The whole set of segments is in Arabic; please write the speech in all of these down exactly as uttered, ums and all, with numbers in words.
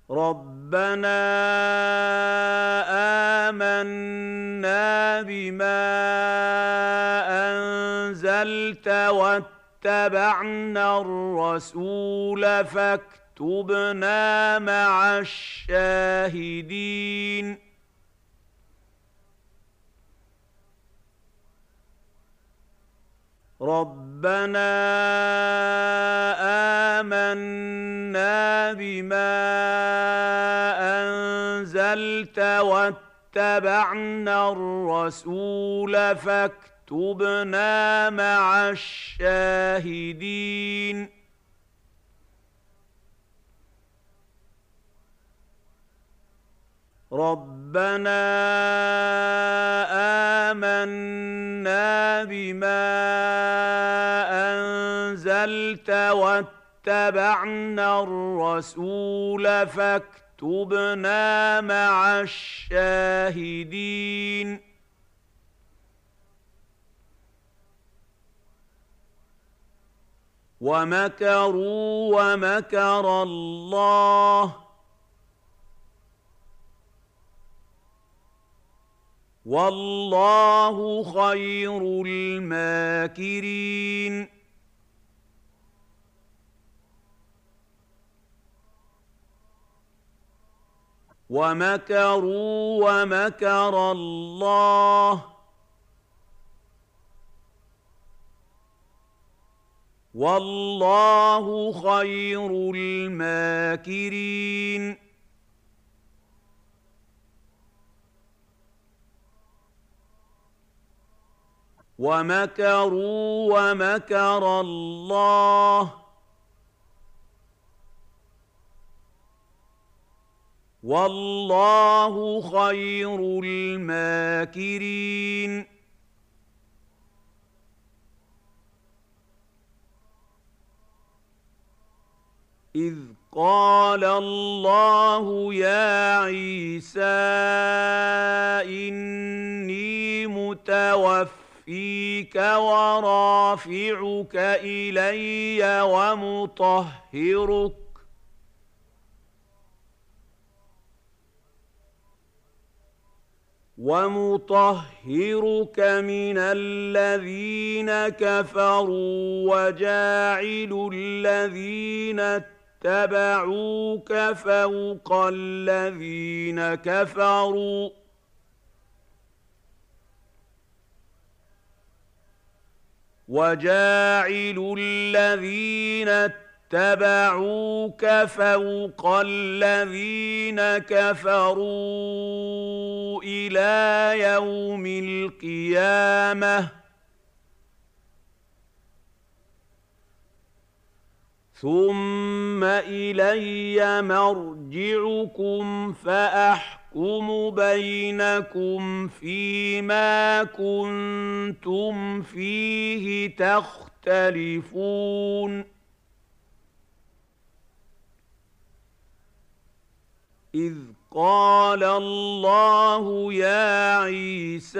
رَبَّنَا آمَنَّا بِمَا أَنزَلْتَ وَاتَّبَعْنَا الرَّسُولَ فَاكْتُبْنَا مَعَ الشَّاهِدِينَ رَبَّنَا آمَنَّا بِمَا أَنزَلْتَ وَاتَّبَعْنَا الرَّسُولَ فَاكْتُبْنَا مَعَ الشَّاهِدِينَ رَبَّنَا آمَنَّا بِمَا أَنزَلْتَ وَاتَّبَعْنَا الرَّسُولَ فَاكْتُبْنَا مَعَ الشَّاهِدِينَ وَمَكَرُوا وَمَكَرَ اللَّهُ وَاللَّهُ خَيْرُ الْمَاكِرِينَ وَمَكَرُوا وَمَكَرَ اللَّهُ وَاللَّهُ خَيْرُ الْمَاكِرِينَ وَمَكَرُوا وَمَكَرَ اللَّهُ وَاللَّهُ خَيْرُ الْمَاكِرِينَ إِذْ قَالَ اللَّهُ يَا عِيسَىٰ إِنِّي مُتَوَفِّيكَ وَرَافِعُكَ إِلَيَّ وَمُطَهِّرُكَ وَمُطَهِّرُكَ مِنَ الَّذِينَ كَفَرُوا وَجَاعِلُ الَّذِينَ اتَّبَعُوكَ فَوْقَ الَّذِينَ كَفَرُوا وَجَاعِلُ الَّذِينَ اتَّبَعُوكَ فَوْقَ الَّذِينَ كَفَرُوا إِلَىٰ يَوْمِ الْقِيَامَةِ ثُمَّ إِلَيَّ مَرْجِعُكُمْ فَأَحْكُمُ بَيْنَكُمْ فِيمَا كُنتُمْ فِيهِ تَخْتَلِفُونَ إِذْ قَالَ اللَّهُ يَا عِيسَىٰ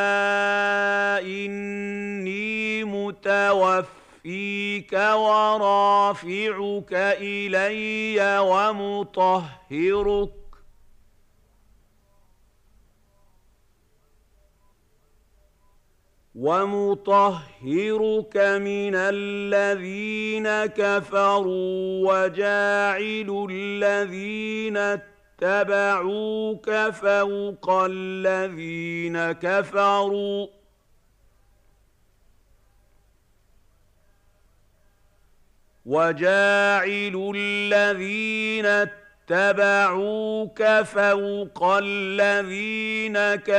إِنِّي مُتَوَفِّيكَ وَرَافِعُكَ إِلَيَّ وَمُطَهِّرُكَ وَمُطَهِّرُكَ مِنَ الَّذِينَ كَفَرُوا وَجَاعِلُ الَّذِينَ اتَّبَعُوكَ فَوْقَ الَّذِينَ كَفَرُوا وَجَاعِلُ الَّذِينَ اتَّبَعُوكَ فَوْقَ الَّذِينَ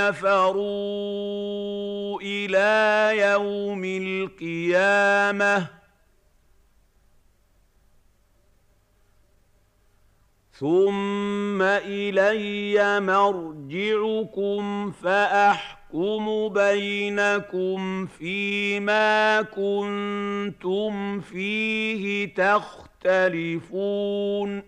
كَفَرُوا إِلَىٰ يَوْمِ الْقِيَامَةِ ثُمَّ إِلَيَّ مَرْجِعُكُمْ فَأَحْكُمُ بَيْنَكُمْ فِيمَا كُنتُمْ فِيهِ تَخْتَلِفُونَ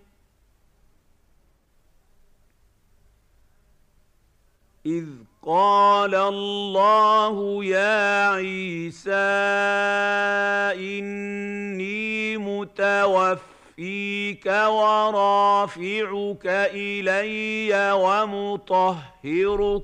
إِذْ قَالَ اللَّهُ يَا عِيسَىٰ إِنِّي مُتَوَفِّيكَ متوفيك ورافعك إلي ومطهرك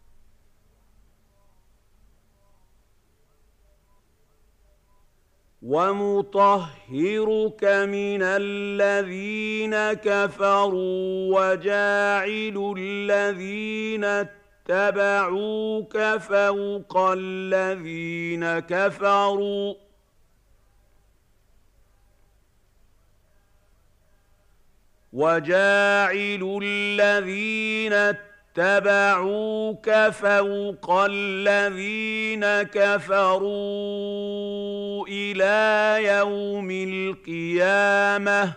ومطهرك من الذين كفروا وجاعل الذين اتبعوك فوق الذين كفروا وجاعل الذين اتبعوك فوق الذين كفروا إلى يوم القيامة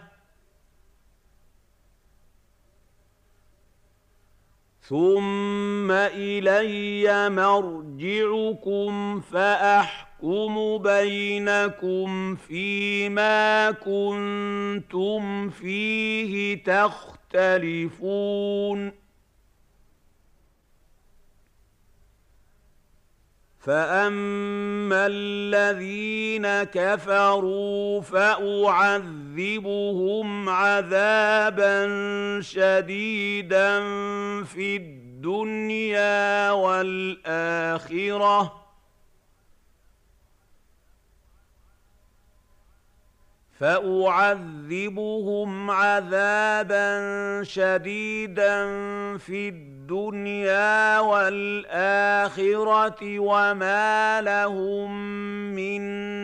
ثم إلي مرجعكم فأحكم بينكم فيما كنتم فيه تختلفون فأما الذين كفروا فأعذبهم عذابا شديدا في الدنيا والآخرة فأعذبهم عذابا شديدا في الدنيا والآخرة وما لهم من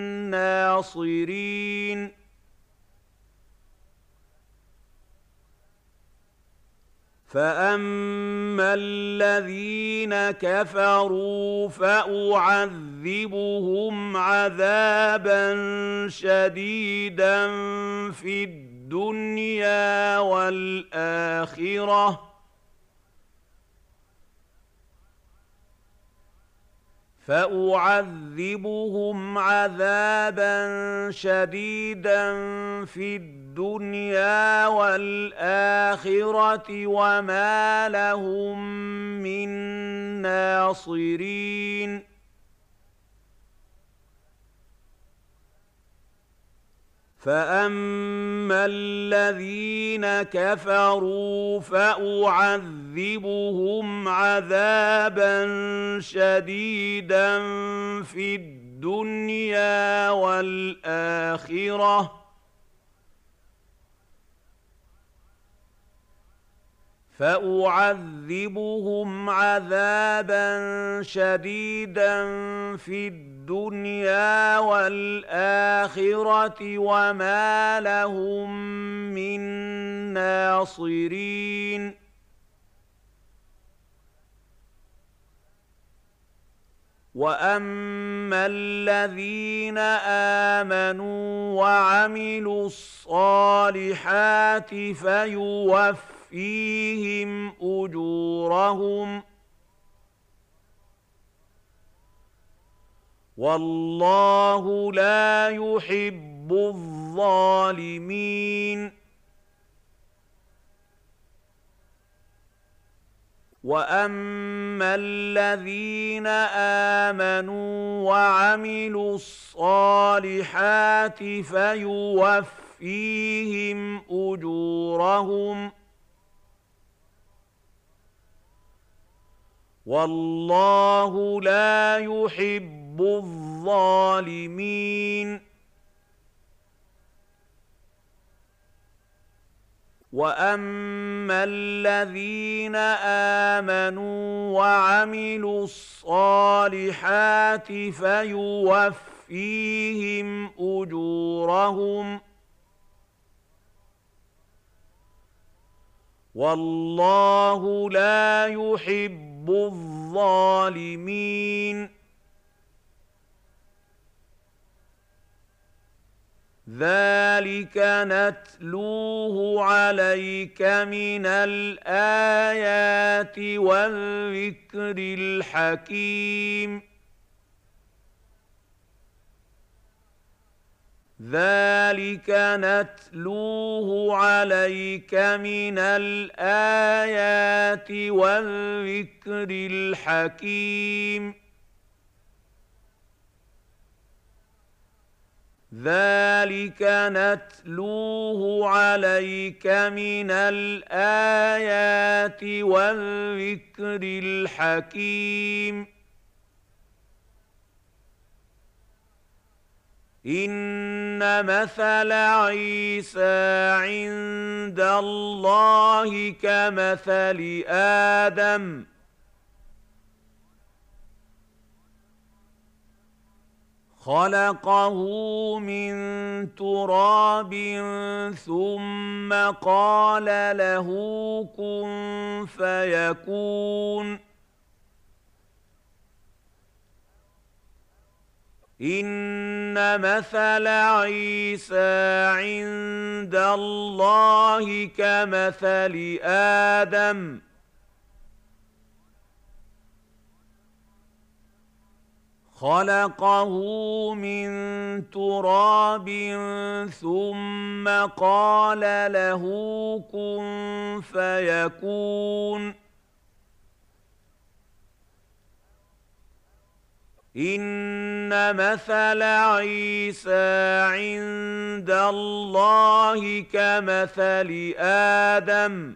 ناصرين فأما الذين كفروا فأعذبهم عذابا شديدا في الدنيا والآخرة فأعذبهم عذابا شديدا في الدنيا والآخرة وما لهم من ناصرين فأما الذين كفروا فأعذبهم عذابا شديدا في الدنيا والآخرة فأعذبهم عذابا شديدا في الدنيا والآخرة وما لهم من ناصرين وأما الذين آمنوا وعملوا الصالحات فيوفيهم أجورهم والله لا يحب الظالمين وأما الذين آمنوا وعملوا الصالحات فيوفيهم أجورهم والله لا يحب الظالمين وأما الذين آمنوا وعملوا الصالحات فيوفيهم أجورهم والله لا يحب الظالمين ذلك نتلوه عليك من الآيات والذكر الحكيم ذلك نتلوه عليك من الآيات والذكر الحكيم ذلك نتلوه عليك من الآيات والذكر الحكيم إن مثل عيسى عند الله كمثل آدم خلقه من تراب ثم قال له كن فيكون إن مثل عيسى عند الله كمثل آدم خلقه من تراب ثم قال له كن فيكون إن مثل عيسى عند الله كمثل آدم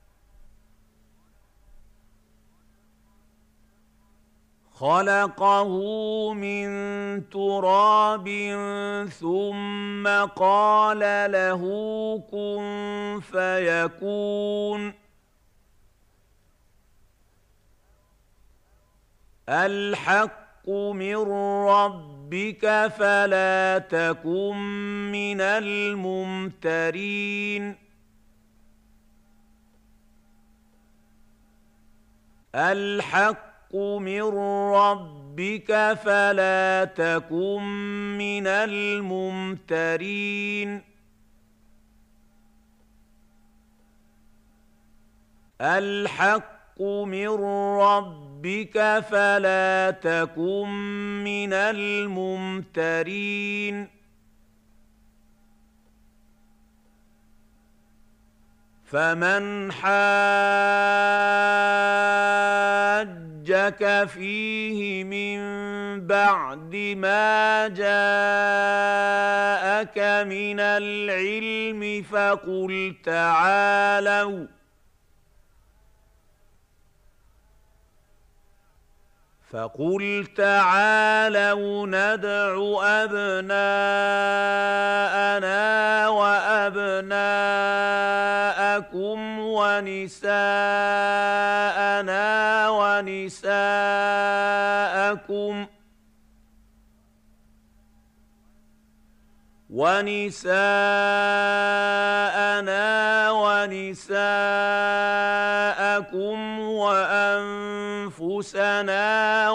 خلقه من تراب ثم قال له كن فيكون الحق من ربك فلا تكن من الممترين الحق من ربك فلا تكن من الممترين الحق من ربك فلا تكن من الممترين فمن حاجك فيه من بعد ما جاءك من العلم فقل تعالوا فقل تعالوا ندع أبناءنا وأبناءكم ونساءنا ونساءكم ونساءنا ونساءكم وأنفسنا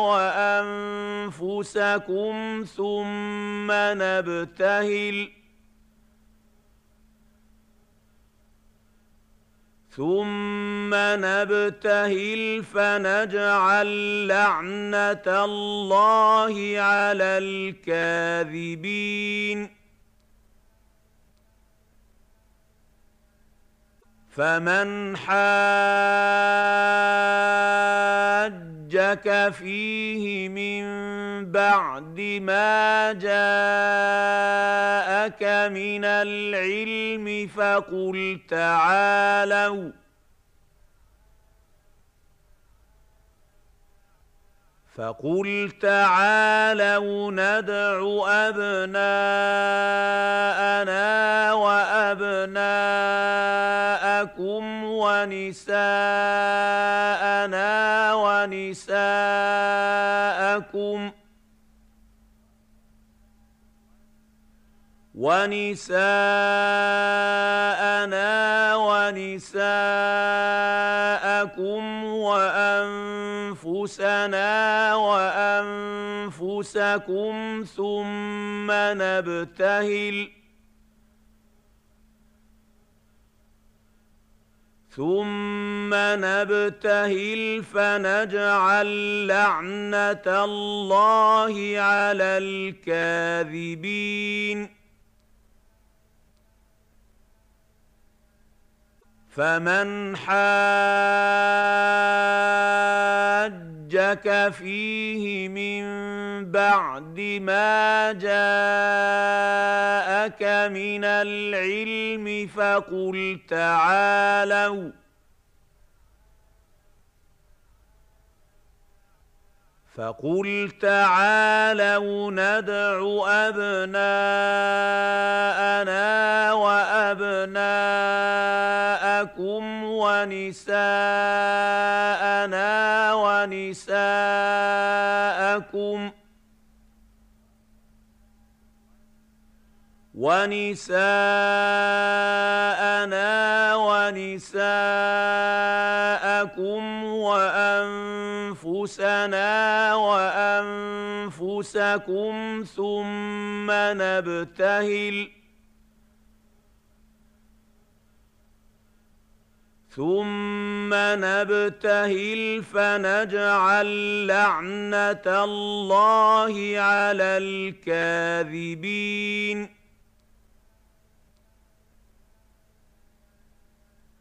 وأنفسكم ثم نبتهل ثم نبتهل فنجعل لعنة الله على الكاذبين فمن حاجك فيه من بعد ما جاءك من العلم فقل تعالوا فقل تعالوا ندع أبناءنا وأبناءكم ونساءنا ونساءكم ونساءنا ونساءكم وأنفسنا وأنفسكم ثم نبتهل ثم نبتهل فنجعل لعنة الله على الكاذبين فمن حاجك نفتننك فيه من بعد ما جاءك من العلم فقل تعالوا فقل تعالوا ندع أبناءنا وأبناءكم ونساءنا ونساءكم ونساءنا ونساءكم وأنفسنا وأنفسكم ثم نبتهل ثم نبتهل فنجعل لعنة الله على الكاذبين